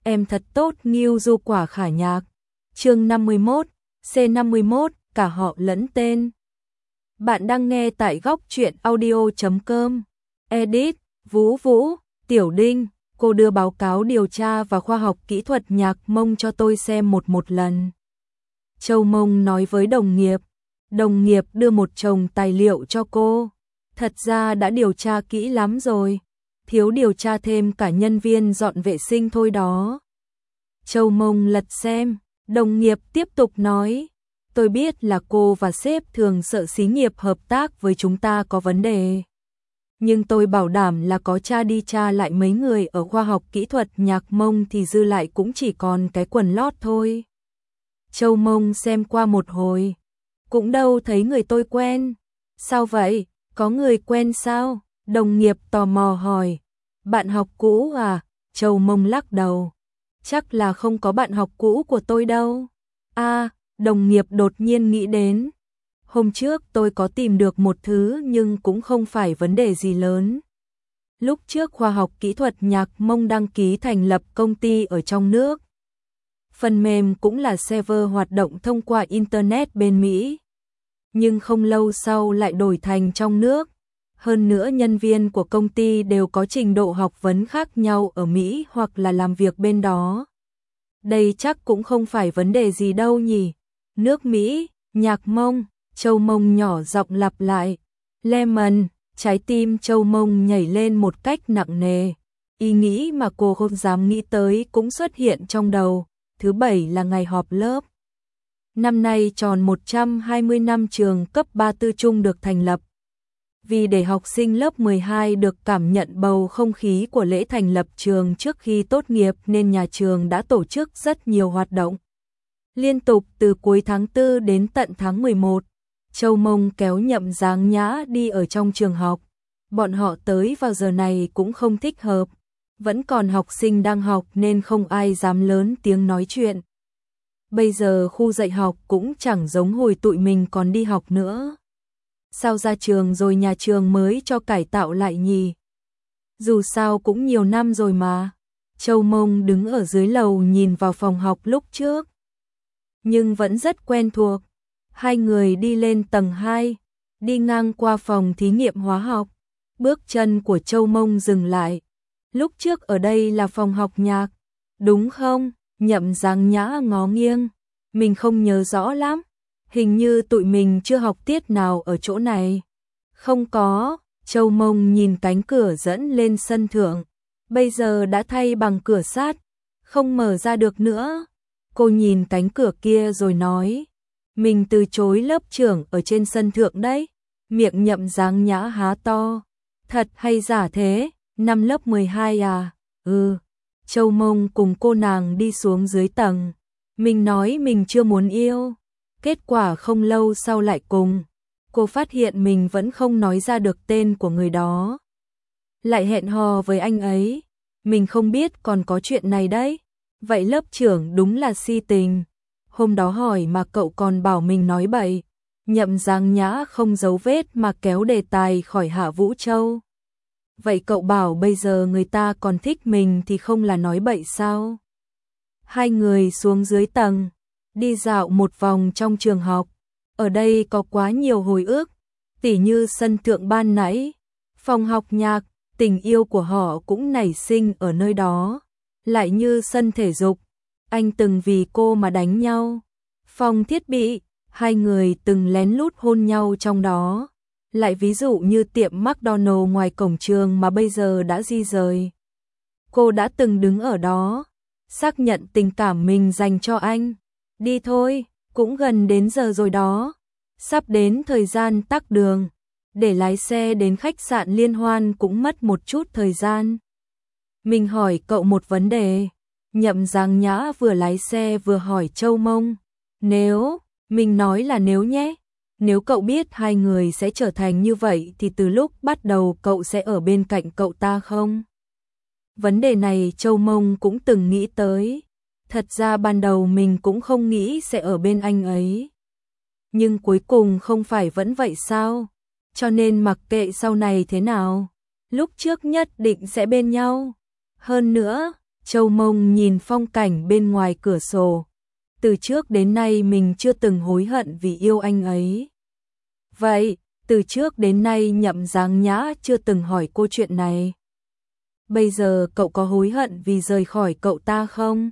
em thật tốt Ngưu Du Quả Khả Nhạc. Chương 51, C51, cả họ lẫn tên. Bạn đang nghe tại góc truyện audio.com. Edit, Vũ Vũ, Tiểu Đinh, cô đưa báo cáo điều tra và khoa học kỹ thuật nhạc Mông cho tôi xem một lần. Châu Mông nói với đồng nghiệp đưa một chồng tài liệu cho cô. Thật ra đã điều tra kỹ lắm rồi, thiếu điều tra thêm cả nhân viên dọn vệ sinh thôi đó. Châu Mông lật xem, đồng nghiệp tiếp tục nói, tôi biết là cô và sếp thường sợ xí nghiệp hợp tác với chúng ta có vấn đề. Nhưng tôi bảo đảm là có tra đi tra lại mấy người ở khoa học kỹ thuật nhạc Mông thì dư lại cũng chỉ còn cái quần lót thôi. Châu Mông xem qua một hồi, cũng đâu thấy người tôi quen. Sao vậy, có người quen sao? Đồng nghiệp tò mò hỏi. Bạn học cũ à? Châu Mông lắc đầu. Chắc là không có bạn học cũ của tôi đâu. À, đồng nghiệp đột nhiên nghĩ đến. Hôm trước tôi có tìm được một thứ nhưng cũng không phải vấn đề gì lớn. Lúc trước khoa học kỹ thuật nhạc Mông đăng ký thành lập công ty ở trong nước. Phần mềm cũng là server hoạt động thông qua Internet bên Mỹ. Nhưng không lâu sau lại đổi thành trong nước. Hơn nữa nhân viên của công ty đều có trình độ học vấn khác nhau ở Mỹ hoặc là làm việc bên đó. Đây chắc cũng không phải vấn đề gì đâu nhỉ. Nước Mỹ, nhạc Mông, Châu Mông nhỏ giọng lặp lại. Lemon, trái tim Châu Mông nhảy lên một cách nặng nề. Ý nghĩ mà cô không dám nghĩ tới cũng xuất hiện trong đầu. Thứ Bảy là ngày họp lớp. Năm nay tròn 120 năm trường cấp 3 tư trung được thành lập. Vì để học sinh lớp 12 được cảm nhận bầu không khí của lễ thành lập trường trước khi tốt nghiệp nên nhà trường đã tổ chức rất nhiều hoạt động. Liên tục từ cuối tháng 4 đến tận tháng 11, Châu Mông kéo Nhậm Giáng Nhã đi ở trong trường học. Bọn họ tới vào giờ này cũng không thích hợp. Vẫn còn học sinh đang học nên không ai dám lớn tiếng nói chuyện. Bây giờ khu dạy học cũng chẳng giống hồi tụi mình còn đi học nữa. Sao ra trường rồi nhà trường mới cho cải tạo lại nhỉ? Dù sao cũng nhiều năm rồi mà. Châu Mông đứng ở dưới lầu nhìn vào phòng học lúc trước. Nhưng vẫn rất quen thuộc. Hai người đi lên tầng 2, đi ngang qua phòng thí nghiệm hóa học. Bước chân của Châu Mông dừng lại. Lúc trước ở đây là phòng học nhạc, đúng không? Nhậm Giáng Nhã ngó nghiêng. Mình không nhớ rõ lắm. Hình như tụi mình chưa học tiết nào ở chỗ này. Không có, Châu Mông nhìn cánh cửa dẫn lên sân thượng. Bây giờ đã thay bằng cửa sắt, không mở ra được nữa. Cô nhìn cánh cửa kia rồi nói. Mình từ chối lớp trưởng ở trên sân thượng đấy. Miệng Nhậm Giáng Nhã há to. Thật hay giả thế? Năm lớp 12 à? Ừ. Châu Mông cùng cô nàng đi xuống dưới tầng. Mình nói mình chưa muốn yêu. Kết quả không lâu sau lại cùng. Cô phát hiện mình vẫn không nói ra được tên của người đó. Lại hẹn hò với anh ấy. Mình không biết còn có chuyện này đấy. Vậy lớp trưởng đúng là si tình. Hôm đó hỏi mà cậu còn bảo mình nói bậy. Nhậm Giáng Nhã không giấu vết mà kéo đề tài khỏi Hạ Vũ Châu. Vậy cậu bảo bây giờ người ta còn thích mình thì không là nói bậy sao? Hai người xuống dưới tầng, đi dạo một vòng trong trường học. Ở đây có quá nhiều hồi ức, tỉ như sân thượng ban nãy, phòng học nhạc, tình yêu của họ cũng nảy sinh ở nơi đó. Lại như sân thể dục, anh từng vì cô mà đánh nhau. Phòng thiết bị, hai người từng lén lút hôn nhau trong đó. Lại ví dụ như tiệm McDonald ngoài cổng trường mà bây giờ đã di rời. Cô đã từng đứng ở đó, xác nhận tình cảm mình dành cho anh. Đi thôi, cũng gần đến giờ rồi đó. Sắp đến thời gian tắc đường. Để lái xe đến khách sạn Liên Hoan cũng mất một chút thời gian. Mình hỏi cậu một vấn đề. Nhậm Giáng Nhã vừa lái xe vừa hỏi Châu Mông. Nếu, mình nói là nếu nhé. Nếu cậu biết hai người sẽ trở thành như vậy thì từ lúc bắt đầu cậu sẽ ở bên cạnh cậu ta không? Vấn đề này Châu Mông cũng từng nghĩ tới. Thật ra ban đầu mình cũng không nghĩ sẽ ở bên anh ấy. Nhưng cuối cùng không phải vẫn vậy sao? Cho nên mặc kệ sau này thế nào, lúc trước nhất định sẽ bên nhau. Hơn nữa, Châu Mông nhìn phong cảnh bên ngoài cửa sổ. Từ trước đến nay mình chưa từng hối hận vì yêu anh ấy. Vậy, từ trước đến nay Nhậm Giáng Nhã chưa từng hỏi cô chuyện này. Bây giờ cậu có hối hận vì rời khỏi cậu ta không?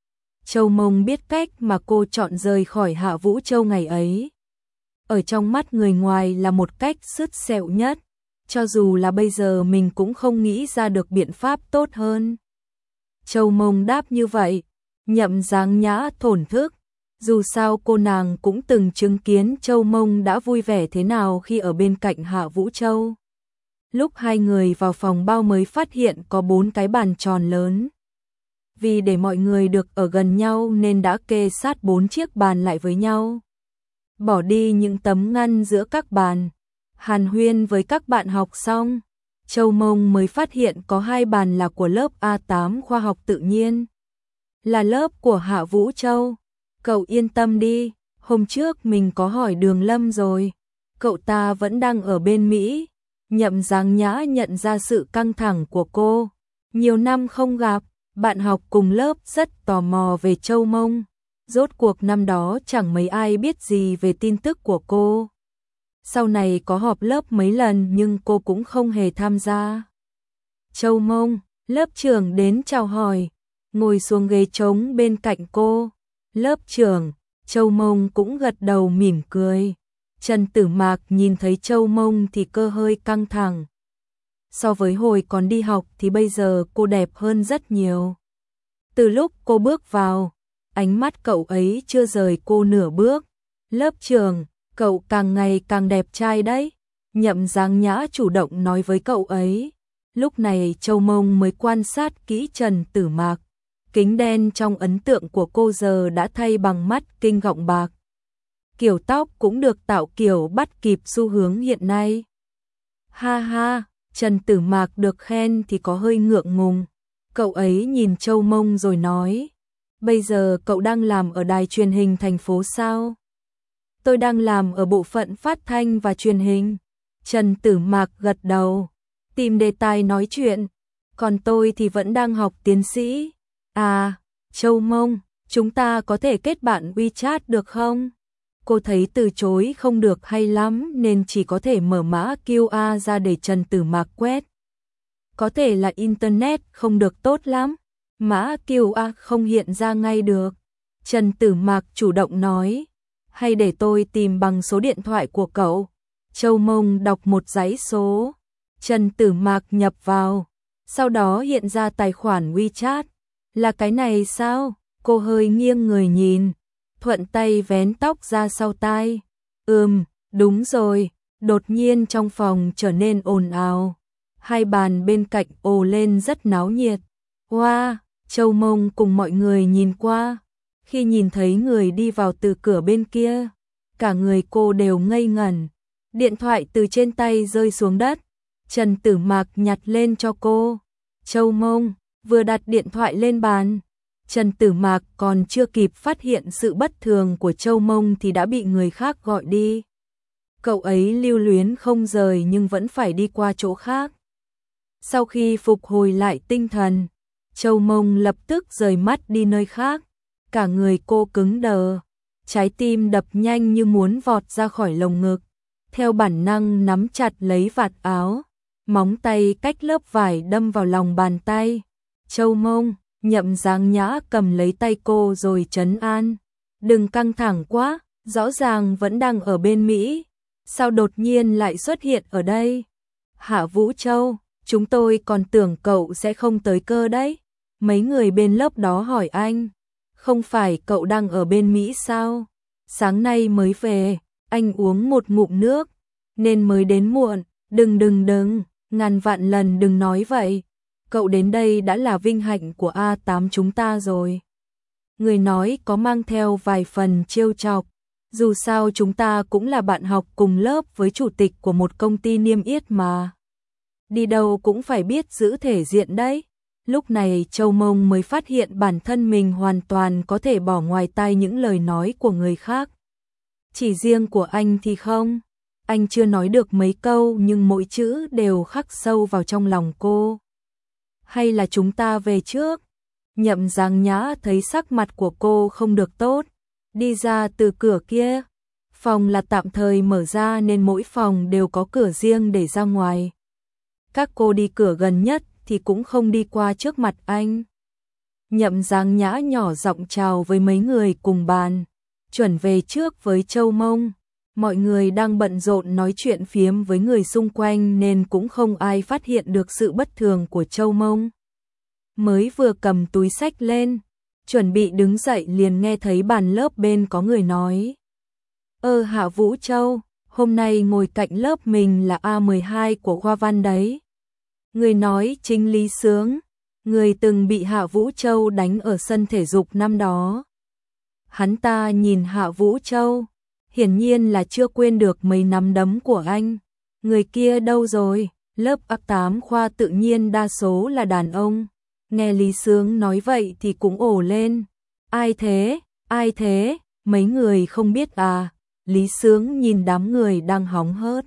Châu Mông biết cách mà cô chọn rời khỏi Hạ Vũ Châu ngày ấy. Ở trong mắt người ngoài là một cách sứt sẹo nhất. Cho dù là bây giờ mình cũng không nghĩ ra được biện pháp tốt hơn. Châu Mông đáp như vậy. Nhậm Giáng Nhã thổn thức. Dù sao cô nàng cũng từng chứng kiến Châu Mông đã vui vẻ thế nào khi ở bên cạnh Hạ Vũ Châu. Lúc hai người vào phòng bao mới phát hiện có 4 cái bàn tròn lớn. Vì để mọi người được ở gần nhau nên đã kê sát 4 chiếc bàn lại với nhau. Bỏ đi những tấm ngăn giữa các bàn. Hàn huyên với các bạn học xong, Châu Mông mới phát hiện có 2 bàn là của lớp A8 khoa học tự nhiên. Là lớp của Hạ Vũ Châu. Cậu yên tâm đi, hôm trước mình có hỏi Đường Lâm rồi. Cậu ta vẫn đang ở bên Mỹ. Nhậm Giáng Nhã nhận ra sự căng thẳng của cô. Nhiều năm không gặp, bạn học cùng lớp rất tò mò về Châu Mông. Rốt cuộc năm đó chẳng mấy ai biết gì về tin tức của cô. Sau này có họp lớp mấy lần nhưng cô cũng không hề tham gia. Châu Mông, lớp trưởng đến chào hỏi, ngồi xuống ghế trống bên cạnh cô. Lớp trưởng, Châu Mông cũng gật đầu mỉm cười. Trần Tử Mạc nhìn thấy Châu Mông thì cơ hơi căng thẳng. So với hồi còn đi học thì bây giờ cô đẹp hơn rất nhiều. Từ lúc cô bước vào, ánh mắt cậu ấy chưa rời cô nửa bước. Lớp trưởng, cậu càng ngày càng đẹp trai đấy. Nhậm Giáng Nhã chủ động nói với cậu ấy. Lúc này Châu Mông mới quan sát kỹ Trần Tử Mạc. Kính đen trong ấn tượng của cô giờ đã thay bằng mắt kinh gọng bạc. Kiểu tóc cũng được tạo kiểu bắt kịp xu hướng hiện nay. Ha ha, Trần Tử Mạc được khen thì có hơi ngượng ngùng. Cậu ấy nhìn Châu Mông rồi nói. Bây giờ cậu đang làm ở đài truyền hình thành phố sao? Tôi đang làm ở bộ phận phát thanh và truyền hình. Trần Tử Mạc gật đầu, tìm đề tài nói chuyện. Còn tôi thì vẫn đang học tiến sĩ. À, Châu Mông, chúng ta có thể kết bạn WeChat được không? Cô thấy từ chối không được hay lắm nên chỉ có thể mở mã QR ra để Trần Tử Mạc quét. Có thể là Internet không được tốt lắm, mã QR không hiện ra ngay được. Trần Tử Mạc chủ động nói, hay để tôi tìm bằng số điện thoại của cậu. Châu Mông đọc một dãy số. Trần Tử Mạc nhập vào, sau đó hiện ra tài khoản WeChat. Là cái này sao? Cô hơi nghiêng người nhìn, thuận tay vén tóc ra sau tai. Đúng rồi. Đột nhiên trong phòng trở nên ồn ào. Hai bàn bên cạnh ồ lên rất náo nhiệt. Wow, Châu Mông cùng mọi người nhìn qua. Khi nhìn thấy người đi vào từ cửa bên kia, cả người cô đều ngây ngẩn. Điện thoại từ trên tay rơi xuống đất. Trần Tử Mạc nhặt lên cho cô. Châu Mông vừa đặt điện thoại lên bàn. Trần Tử Mạc còn chưa kịp phát hiện sự bất thường của Châu Mông thì đã bị người khác gọi đi. Cậu ấy lưu luyến không rời nhưng vẫn phải đi qua chỗ khác. Sau khi phục hồi lại tinh thần, Châu Mông lập tức rời mắt đi nơi khác. Cả người cô cứng đờ, trái tim đập nhanh như muốn vọt ra khỏi lồng ngực. Theo bản năng nắm chặt lấy vạt áo, móng tay cách lớp vải đâm vào lòng bàn tay. Châu Mông, Nhậm Giáng Nhã cầm lấy tay cô rồi trấn an. Đừng căng thẳng quá, rõ ràng vẫn đang ở bên Mỹ. Sao đột nhiên lại xuất hiện ở đây? Hạ Vũ Châu, chúng tôi còn tưởng cậu sẽ không tới cơ đấy. Mấy người bên lớp đó hỏi anh. Không phải cậu đang ở bên Mỹ sao? Sáng nay mới về, anh uống một ngụm nước, nên mới đến muộn. Đừng, ngàn vạn lần đừng nói vậy. Cậu đến đây đã là vinh hạnh của A8 chúng ta rồi. Người nói có mang theo vài phần trêu chọc. Dù sao chúng ta cũng là bạn học cùng lớp với chủ tịch của một công ty niêm yết mà. Đi đâu cũng phải biết giữ thể diện đấy. Lúc này Châu Mông mới phát hiện bản thân mình hoàn toàn có thể bỏ ngoài tai những lời nói của người khác. Chỉ riêng của anh thì không. Anh chưa nói được mấy câu nhưng mỗi chữ đều khắc sâu vào trong lòng cô. Hay là chúng ta về trước? Nhậm Giang Nhã thấy sắc mặt của cô không được tốt, đi ra từ cửa kia. Phòng là tạm thời mở ra nên mỗi phòng đều có cửa riêng để ra ngoài. Các cô đi cửa gần nhất thì cũng không đi qua trước mặt anh. Nhậm Giang Nhã nhỏ giọng chào với mấy người cùng bàn, chuẩn về trước với Châu Mông. Mọi người đang bận rộn nói chuyện phiếm với người xung quanh nên cũng không ai phát hiện được sự bất thường của Châu Mông. Mới vừa cầm túi xách lên, chuẩn bị đứng dậy liền nghe thấy bàn lớp bên có người nói. Hạ Vũ Châu, hôm nay ngồi cạnh lớp mình là A12 của khoa văn đấy. Người nói chính Lý Sướng, người từng bị Hạ Vũ Châu đánh ở sân thể dục năm đó. Hắn ta nhìn Hạ Vũ Châu, hiển nhiên là chưa quên được mấy nắm đấm của anh. Người kia đâu rồi? Lớp A8 khoa tự nhiên đa số là đàn ông. Nghe Lý Sướng nói vậy thì cũng ồ lên. Ai thế? Ai thế? Mấy người không biết à? Lý Sướng nhìn đám người đang hóng hớt.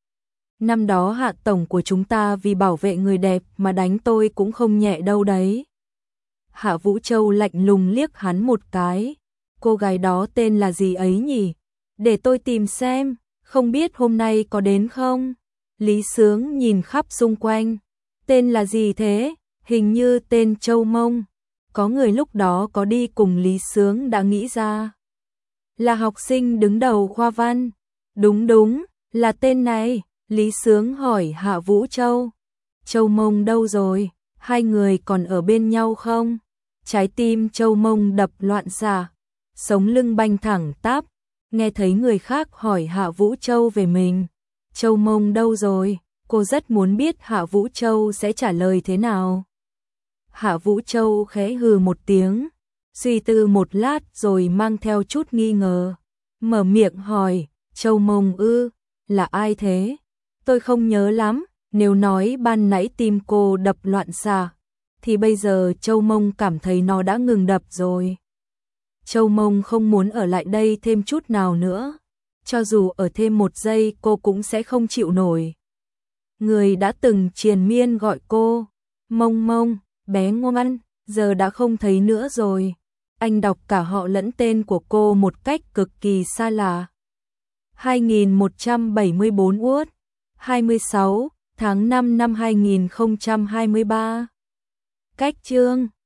Năm đó Hạ tổng của chúng ta vì bảo vệ người đẹp mà đánh tôi cũng không nhẹ đâu đấy. Hạ Vũ Châu lạnh lùng liếc hắn một cái. Cô gái đó tên là gì ấy nhỉ? Để tôi tìm xem, không biết hôm nay có đến không? Lý Sướng nhìn khắp xung quanh. Tên là gì thế? Hình như tên Châu Mông. Có người lúc đó có đi cùng Lý Sướng đã nghĩ ra. Là học sinh đứng đầu khoa văn. Đúng, là tên này. Lý Sướng hỏi Hạ Vũ Châu. Châu Mông đâu rồi? Hai người còn ở bên nhau không? Trái tim Châu Mông đập loạn xạ, sống lưng banh thẳng tắp. Nghe thấy người khác hỏi Hạ Vũ Châu về mình. Châu Mông đâu rồi? Cô rất muốn biết Hạ Vũ Châu sẽ trả lời thế nào. Hạ Vũ Châu khẽ hừ một tiếng, suy tư một lát rồi mang theo chút nghi ngờ. Mở miệng hỏi, Châu Mông ư, là ai thế? Tôi không nhớ lắm, nếu nói ban nãy tim cô đập loạn xạ, thì bây giờ Châu Mông cảm thấy nó đã ngừng đập rồi. Châu Mông không muốn ở lại đây thêm chút nào nữa. Cho dù ở thêm một giây cô cũng sẽ không chịu nổi. Người đã từng triền miên gọi cô, Mông Mông, bé ngoan, giờ đã không thấy nữa rồi. Anh đọc cả họ lẫn tên của cô một cách cực kỳ xa lạ. 2174 Uất, 26 tháng 5 năm 2023. Cách chương